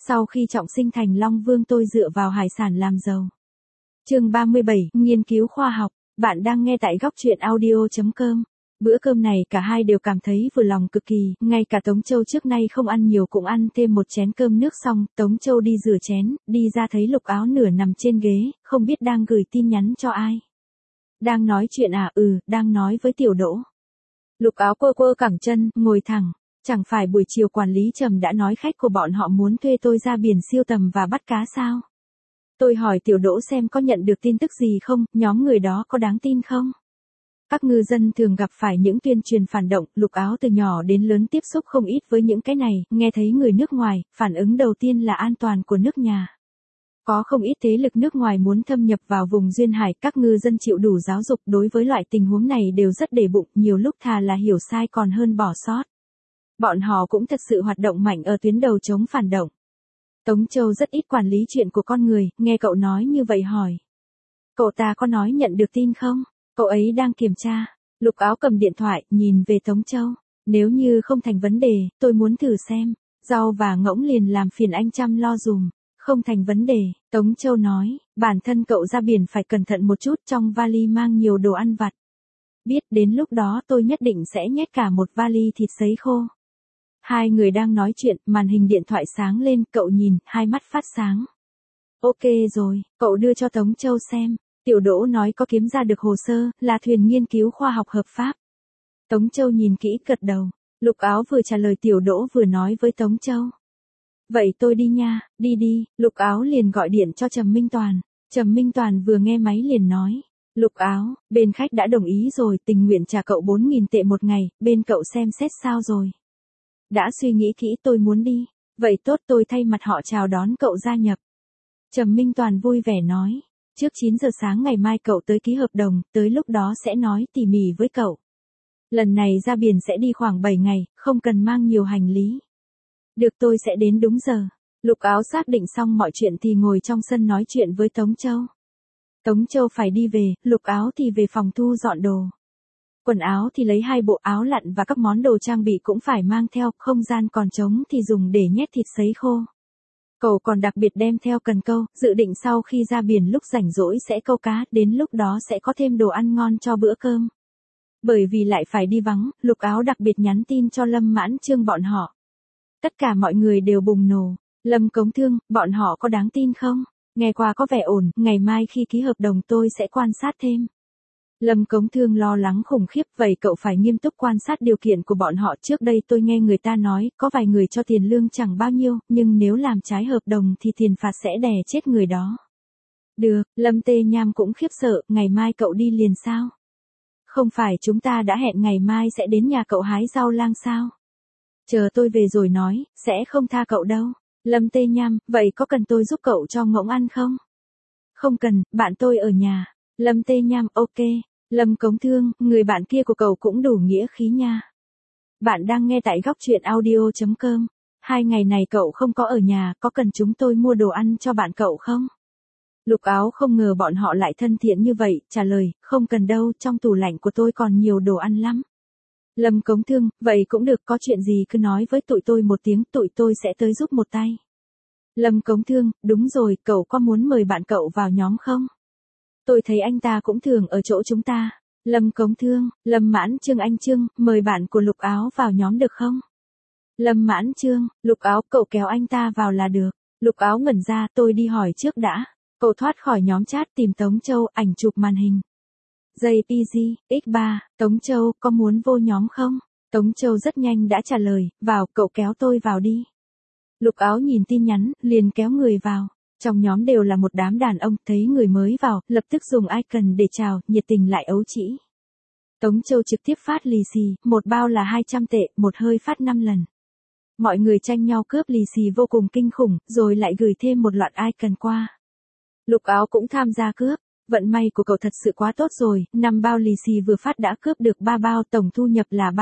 Sau khi trọng sinh thành Long Vương tôi dựa vào hải sản làm giàu. Chương 37, nghiên cứu khoa học. Bạn đang nghe tại góc truyện audio.com. Bữa cơm này cả hai đều cảm thấy vừa lòng cực kỳ, ngay cả Tống Châu trước nay không ăn nhiều cũng ăn thêm một chén cơm nước xong, Tống Châu đi rửa chén, đi ra thấy Lục Áo nửa nằm trên ghế, không biết đang gửi tin nhắn cho ai. Đang nói chuyện à? Đang nói với Tiểu Đỗ. Lục Áo quơ quơ cẳng chân, ngồi thẳng. Chẳng phải buổi chiều quản lý Trầm đã nói khách của bọn họ muốn thuê tôi ra biển siêu tầm và bắt cá sao? Tôi hỏi Tiểu Đỗ xem có nhận được tin tức gì không, nhóm người đó có đáng tin không? Các ngư dân thường gặp phải những tuyên truyền phản động, Lục Áo từ nhỏ đến lớn tiếp xúc không ít với những cái này, nghe thấy người nước ngoài, phản ứng đầu tiên là an toàn của nước nhà. Có không ít thế lực nước ngoài muốn thâm nhập vào vùng duyên hải, các ngư dân chịu đủ giáo dục đối với loại tình huống này đều rất để bụng, nhiều lúc thà là hiểu sai còn hơn bỏ sót. Bọn họ cũng thật sự hoạt động mạnh ở tuyến đầu chống phản động. Tống Châu rất ít quản lý chuyện của con người, nghe cậu nói như vậy hỏi. Cậu ta có nói nhận được tin không? Cậu ấy đang kiểm tra. Lục Áo cầm điện thoại, nhìn về Tống Châu. Nếu như không thành vấn đề, tôi muốn thử xem. Rau và ngỗng liền làm phiền anh chăm lo dùm. Không thành vấn đề, Tống Châu nói, bản thân cậu ra biển phải cẩn thận một chút, trong vali mang nhiều đồ ăn vặt. Biết, đến lúc đó tôi nhất định sẽ nhét cả một vali thịt sấy khô. Hai người đang nói chuyện, màn hình điện thoại sáng lên, cậu nhìn, hai mắt phát sáng. Ok rồi, cậu đưa cho Tống Châu xem. Tiểu Đỗ nói có kiếm ra được hồ sơ, là thuyền nghiên cứu khoa học hợp pháp. Tống Châu nhìn kỹ gật đầu. Lục Áo vừa trả lời Tiểu Đỗ vừa nói với Tống Châu. Vậy tôi đi nha, đi, Lục Áo liền gọi điện cho Trầm Minh Toàn. Trầm Minh Toàn vừa nghe máy liền nói. Lục Áo, bên khách đã đồng ý rồi, tình nguyện trả cậu 4.000 tệ một ngày, bên cậu xem xét sao rồi. Đã suy nghĩ kỹ, tôi muốn đi. Vậy tốt, tôi thay mặt họ chào đón cậu gia nhập. Trầm Minh Toàn vui vẻ nói. Trước 9 giờ sáng ngày mai cậu tới ký hợp đồng, tới lúc đó sẽ nói tỉ mỉ với cậu. Lần này ra biển sẽ đi khoảng 7 ngày, không cần mang nhiều hành lý. Được, tôi sẽ đến đúng giờ. Lục Áo xác định xong mọi chuyện thì ngồi trong sân nói chuyện với Tống Châu. Tống Châu phải đi về, Lục Áo thì về phòng thu dọn đồ. Quần áo thì lấy 2 bộ áo lặn và các món đồ trang bị cũng phải mang theo, không gian còn trống thì dùng để nhét thịt sấy khô. Cậu còn đặc biệt đem theo cần câu, dự định sau khi ra biển lúc rảnh rỗi sẽ câu cá, đến lúc đó sẽ có thêm đồ ăn ngon cho bữa cơm. Bởi vì lại phải đi vắng, Lục Áo đặc biệt nhắn tin cho Lâm Mãn Trương bọn họ. Tất cả mọi người đều bùng nổ. Lâm Cống Thương, bọn họ có đáng tin không? Nghe qua có vẻ ổn, ngày mai khi ký hợp đồng tôi sẽ quan sát thêm. Lâm Cống Thương lo lắng khủng khiếp, vậy cậu phải nghiêm túc quan sát điều kiện của bọn họ. Trước đây tôi nghe người ta nói, có vài người cho tiền lương chẳng bao nhiêu, nhưng nếu làm trái hợp đồng thì tiền phạt sẽ đè chết người đó. Được, Lâm Tê Nham cũng khiếp sợ, ngày mai cậu đi liền sao? Không phải chúng ta đã hẹn ngày mai sẽ đến nhà cậu hái rau lang sao? Chờ tôi về rồi nói, sẽ không tha cậu đâu. Lâm Tê Nham, vậy có cần tôi giúp cậu cho ngỗng ăn không? Không cần, bạn tôi ở nhà. Lâm Tê Nham, ok. Lâm Cống Thương, người bạn kia của cậu cũng đủ nghĩa khí nha. Bạn đang nghe tại góc truyện audio.com. 2 ngày này cậu không có ở nhà, có cần chúng tôi mua đồ ăn cho bạn cậu không? Lục Áo không ngờ bọn họ lại thân thiện như vậy, trả lời, không cần đâu, trong tủ lạnh của tôi còn nhiều đồ ăn lắm. Lâm Cống Thương, vậy cũng được, có chuyện gì cứ nói với tụi tôi một tiếng, tụi tôi sẽ tới giúp một tay. Lâm Cống Thương, đúng rồi, cậu có muốn mời bạn cậu vào nhóm không? Tôi thấy anh ta cũng thường ở chỗ chúng ta. Lâm Cống Thương, Lâm Mãn Trương, anh Trương, mời bạn của Lục Áo vào nhóm được không? Lâm Mãn Trương, Lục Áo, cậu kéo anh ta vào là được. Lục Áo ngẩn ra, tôi đi hỏi trước đã. Cậu thoát khỏi nhóm chat tìm Tống Châu, ảnh chụp màn hình. JPG, X3, Tống Châu, có muốn vô nhóm không? Tống Châu rất nhanh đã trả lời, vào, cậu kéo tôi vào đi. Lục Áo nhìn tin nhắn, liền kéo người vào. Trong nhóm đều là một đám đàn ông, thấy người mới vào, lập tức dùng icon để chào, nhiệt tình lại ấu trĩ. Tống Châu trực tiếp phát lì xì, một bao là 200 tệ, một hơi phát 5 lần. Mọi người tranh nhau cướp lì xì vô cùng kinh khủng, rồi lại gửi thêm một loạt icon qua. Lục Áo cũng tham gia cướp. Vận may của cậu thật sự quá tốt rồi, 5 bao lì xì vừa phát đã cướp được 3 bao, tổng thu nhập là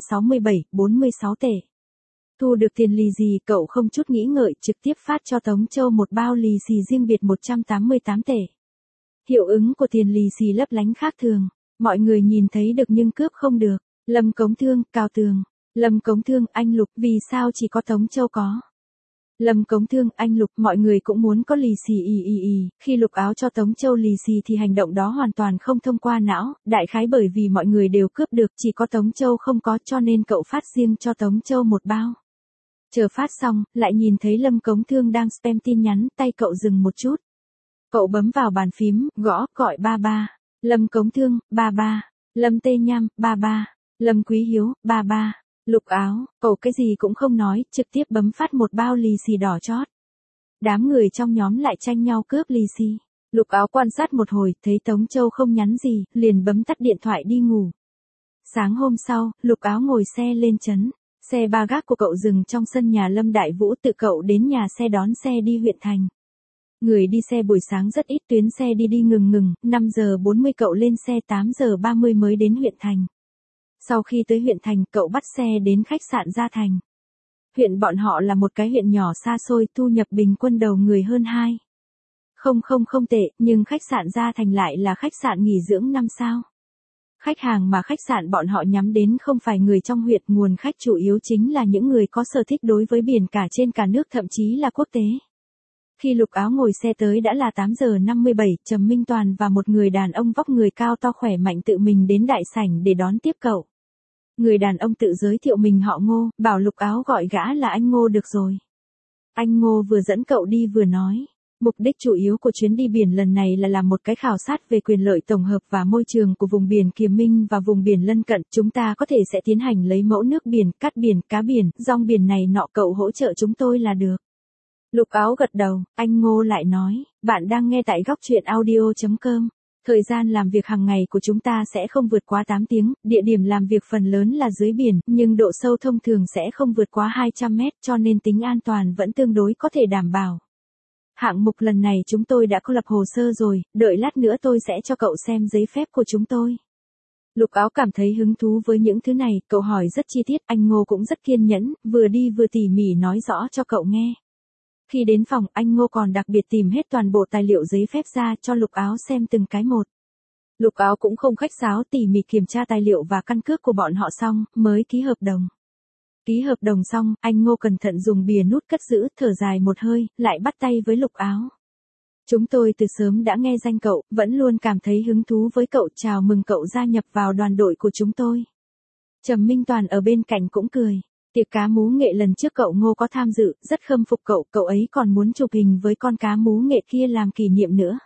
367,46 tệ. Thu được tiền lì xì, cậu không chút nghĩ ngợi, trực tiếp phát cho Tống Châu một bao lì xì riêng biệt 188 tệ. Hiệu ứng của tiền lì xì lấp lánh khác thường, mọi người nhìn thấy được nhưng cướp không được. Lâm Cống Thương, Cao Tường. Lâm Cống Thương, anh Lục, vì sao chỉ có Tống Châu có? Lâm Cống Thương, anh Lục, mọi người cũng muốn có lì xì khi Lục Áo cho Tống Châu lì xì thì hành động đó hoàn toàn không thông qua não, đại khái bởi vì mọi người đều cướp được, chỉ có Tống Châu không có cho nên cậu phát riêng cho Tống Châu một bao. Chờ phát xong, lại nhìn thấy Lâm Cống Thương đang spam tin nhắn, tay cậu dừng một chút. Cậu bấm vào bàn phím, gọi ba ba. Lâm Cống Thương, ba ba. Lâm Tê Nham, ba ba. Lâm Quý Hiếu, ba ba. Lục Áo, cậu cái gì cũng không nói, trực tiếp bấm phát một bao lì xì đỏ chót. Đám người trong nhóm lại tranh nhau cướp lì xì. Lục Áo quan sát một hồi, thấy Tống Châu không nhắn gì, liền bấm tắt điện thoại đi ngủ. Sáng hôm sau, Lục Áo ngồi xe lên trấn. Xe ba gác của cậu dừng trong sân nhà Lâm Đại Vũ, tự cậu đến nhà xe đón xe đi huyện thành. Người đi xe buổi sáng rất ít, tuyến xe đi ngừng, 5 giờ 40 cậu lên xe, 8 giờ 30 mới đến huyện thành. Sau khi tới huyện thành, cậu bắt xe đến khách sạn Gia Thành. Huyện bọn họ là một cái huyện nhỏ xa xôi, thu nhập bình quân đầu người hơn 2. Không tệ, nhưng khách sạn Gia Thành lại là khách sạn nghỉ dưỡng 5 sao. Khách hàng mà khách sạn bọn họ nhắm đến không phải người trong huyện, nguồn khách chủ yếu chính là những người có sở thích đối với biển cả trên cả nước, thậm chí là quốc tế. Khi Lục Áo ngồi xe tới đã là 8 giờ 57, Trầm Minh Toàn và một người đàn ông vóc người cao to khỏe mạnh tự mình đến đại sảnh để đón tiếp cậu. Người đàn ông tự giới thiệu mình họ Ngô, bảo Lục Áo gọi gã là anh Ngô được rồi. Anh Ngô vừa dẫn cậu đi vừa nói, mục đích chủ yếu của chuyến đi biển lần này là làm một cái khảo sát về quyền lợi tổng hợp và môi trường của vùng biển Kiềm Minh và vùng biển lân cận. Chúng ta có thể sẽ tiến hành lấy mẫu nước biển, cát biển, cá biển, rong biển này nọ, cậu hỗ trợ chúng tôi là được. Lục Áo gật đầu, anh Ngô lại nói, bạn đang nghe tại góc truyện audio.com. Thời gian làm việc hàng ngày của chúng ta sẽ không vượt quá 8 tiếng, địa điểm làm việc phần lớn là dưới biển, nhưng độ sâu thông thường sẽ không vượt quá 200 mét, cho nên tính an toàn vẫn tương đối có thể đảm bảo. Hạng mục lần này chúng tôi đã có lập hồ sơ rồi, đợi lát nữa tôi sẽ cho cậu xem giấy phép của chúng tôi. Lục Áo cảm thấy hứng thú với những thứ này, cậu hỏi rất chi tiết, anh Ngô cũng rất kiên nhẫn, vừa đi vừa tỉ mỉ nói rõ cho cậu nghe. Khi đến phòng, anh Ngô còn đặc biệt tìm hết toàn bộ tài liệu giấy phép ra cho Lục Áo xem từng cái một. Lục Áo cũng không khách sáo, tỉ mỉ kiểm tra tài liệu và căn cước của bọn họ xong, mới ký hợp đồng. Ký hợp đồng xong, anh Ngô cẩn thận dùng bìa nút cất giữ, thở dài một hơi, lại bắt tay với Lục Áo. Chúng tôi từ sớm đã nghe danh cậu, vẫn luôn cảm thấy hứng thú với cậu, chào mừng cậu gia nhập vào đoàn đội của chúng tôi. Trầm Minh Toàn ở bên cạnh cũng cười. Tiệc cá mú nghệ lần trước cậu Ngô có tham dự, rất khâm phục cậu ấy còn muốn chụp hình với con cá mú nghệ kia làm kỷ niệm nữa.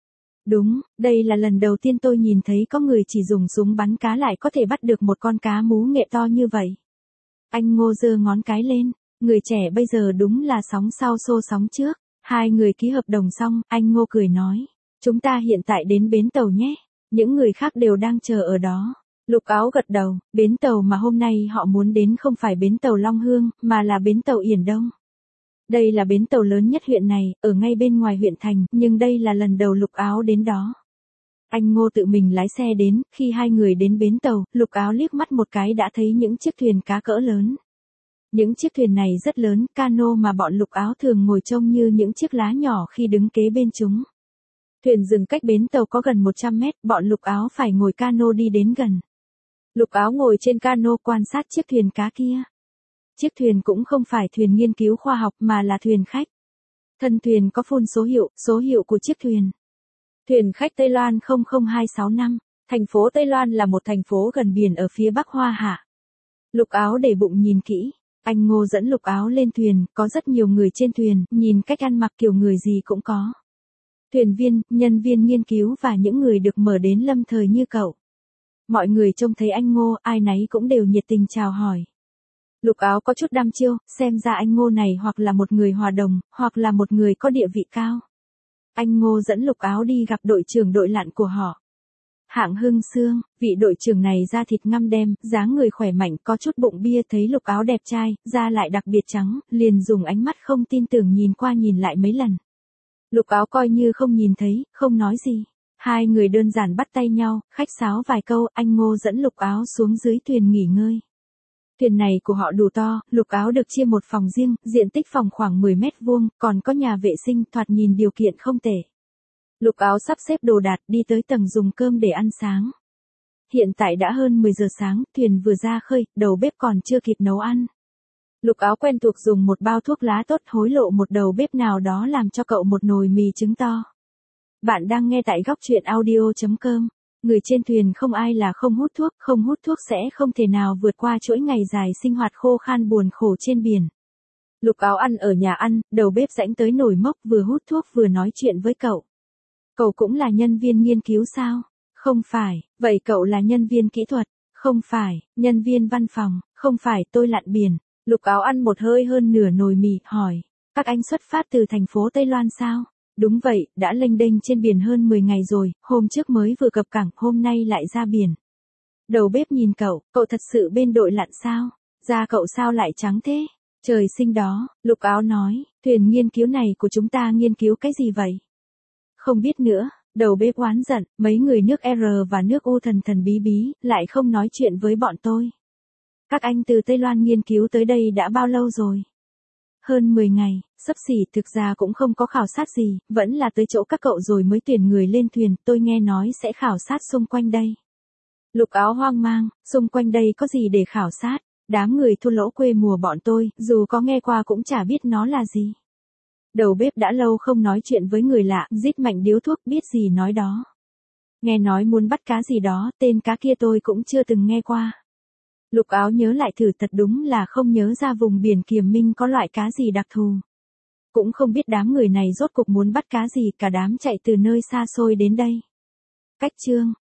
Đúng, đây là lần đầu tiên tôi nhìn thấy có người chỉ dùng súng bắn cá lại có thể bắt được một con cá mú nghệ to như vậy. Anh Ngô giơ ngón cái lên, người trẻ bây giờ đúng là sóng sau xô sóng trước. Hai người ký hợp đồng xong, anh Ngô cười nói, chúng ta hiện tại đến bến tàu nhé, những người khác đều đang chờ ở đó. Lục Áo gật đầu, bến tàu mà hôm nay họ muốn đến không phải bến tàu Long Hương, mà là bến tàu Yển Đông. Đây là bến tàu lớn nhất huyện này, ở ngay bên ngoài huyện thành, nhưng đây là lần đầu Lục Áo đến đó. Anh Ngô tự mình lái xe đến, khi hai người đến bến tàu, Lục Áo liếc mắt một cái đã thấy những chiếc thuyền cá cỡ lớn. Những chiếc thuyền này rất lớn, cano mà bọn Lục Áo thường ngồi trông như những chiếc lá nhỏ khi đứng kế bên chúng. Thuyền dừng cách bến tàu có gần 100 mét, bọn Lục Áo phải ngồi cano đi đến gần. Lục Áo ngồi trên cano quan sát chiếc thuyền cá kia. Chiếc thuyền cũng không phải thuyền nghiên cứu khoa học mà là thuyền khách. Thân thuyền có phun số hiệu của chiếc thuyền. Thuyền khách Tây Loan 00265. Thành phố Tây Loan là một thành phố gần biển ở phía Bắc Hoa Hạ. Lục Áo để bụng nhìn kỹ. Anh Ngô dẫn Lục Áo lên thuyền, có rất nhiều người trên thuyền, nhìn cách ăn mặc kiểu người gì cũng có. Thuyền viên, nhân viên nghiên cứu và những người được mở đến lâm thời như cậu. Mọi người trông thấy anh Ngô, ai nấy cũng đều nhiệt tình chào hỏi. Lục Áo có chút đăm chiêu, xem ra anh Ngô này hoặc là một người hòa đồng, hoặc là một người có địa vị cao. Anh Ngô dẫn Lục Áo đi gặp đội trưởng đội lặn của họ. Hạng Hưng Sương, vị đội trưởng này da thịt ngăm đen, dáng người khỏe mạnh, có chút bụng bia, thấy Lục Áo đẹp trai, da lại đặc biệt trắng, liền dùng ánh mắt không tin tưởng nhìn qua nhìn lại mấy lần. Lục Áo coi như không nhìn thấy, không nói gì. Hai người đơn giản bắt tay nhau, khách sáo vài câu, anh Ngô dẫn Lục Áo xuống dưới thuyền nghỉ ngơi. Thuyền này của họ đủ to, Lục Áo được chia một phòng riêng, diện tích phòng khoảng 10 mét vuông, còn có nhà vệ sinh, thoạt nhìn điều kiện không tệ. Lục Áo sắp xếp đồ đạc, đi tới tầng dùng cơm để ăn sáng. Hiện tại đã hơn 10 giờ sáng, thuyền vừa ra khơi, đầu bếp còn chưa kịp nấu ăn. Lục Áo quen thuộc dùng một bao thuốc lá tốt hối lộ một đầu bếp nào đó làm cho cậu một nồi mì trứng to. Bạn đang nghe tại góc truyện audio.com. Người trên thuyền không ai là không hút thuốc sẽ không thể nào vượt qua chuỗi ngày dài sinh hoạt khô khan buồn khổ trên biển. Lục Áo ăn ở nhà ăn, đầu bếp rãnh tới nồi mốc vừa hút thuốc vừa nói chuyện với cậu. Cậu cũng là nhân viên nghiên cứu sao? Không phải, vậy cậu là nhân viên kỹ thuật? Không phải, nhân viên văn phòng? Không phải, tôi lặn biển. Lục Áo ăn một hơi hơn nửa nồi mì, hỏi. Các anh xuất phát từ thành phố Tây Loan sao? Đúng vậy, đã lênh đênh trên biển hơn 10 ngày rồi, hôm trước mới vừa cập cảng, hôm nay lại ra biển. Đầu bếp nhìn cậu thật sự bên đội lặn sao? Da cậu sao lại trắng thế? Trời sinh đó, Lục Áo nói, thuyền nghiên cứu này của chúng ta nghiên cứu cái gì vậy? Không biết nữa, đầu bếp oán giận, mấy người nước R và nước U thần thần bí bí, lại không nói chuyện với bọn tôi. Các anh từ Tây Loan nghiên cứu tới đây đã bao lâu rồi? Hơn 10 ngày, xấp xỉ, thực ra cũng không có khảo sát gì, vẫn là tới chỗ các cậu rồi mới tuyển người lên thuyền, tôi nghe nói sẽ khảo sát xung quanh đây. Lục Áo hoang mang, xung quanh đây có gì để khảo sát, đám người thua lỗ quê mùa bọn tôi, dù có nghe qua cũng chả biết nó là gì. Đầu bếp đã lâu không nói chuyện với người lạ, rít mạnh điếu thuốc, biết gì nói đó. Nghe nói muốn bắt cá gì đó, tên cá kia tôi cũng chưa từng nghe qua. Lục Áo nhớ lại thử, thật đúng là không nhớ ra vùng biển Kiềm Minh có loại cá gì đặc thù. Cũng không biết đám người này rốt cục muốn bắt cá gì, cả đám chạy từ nơi xa xôi đến đây. Cách chương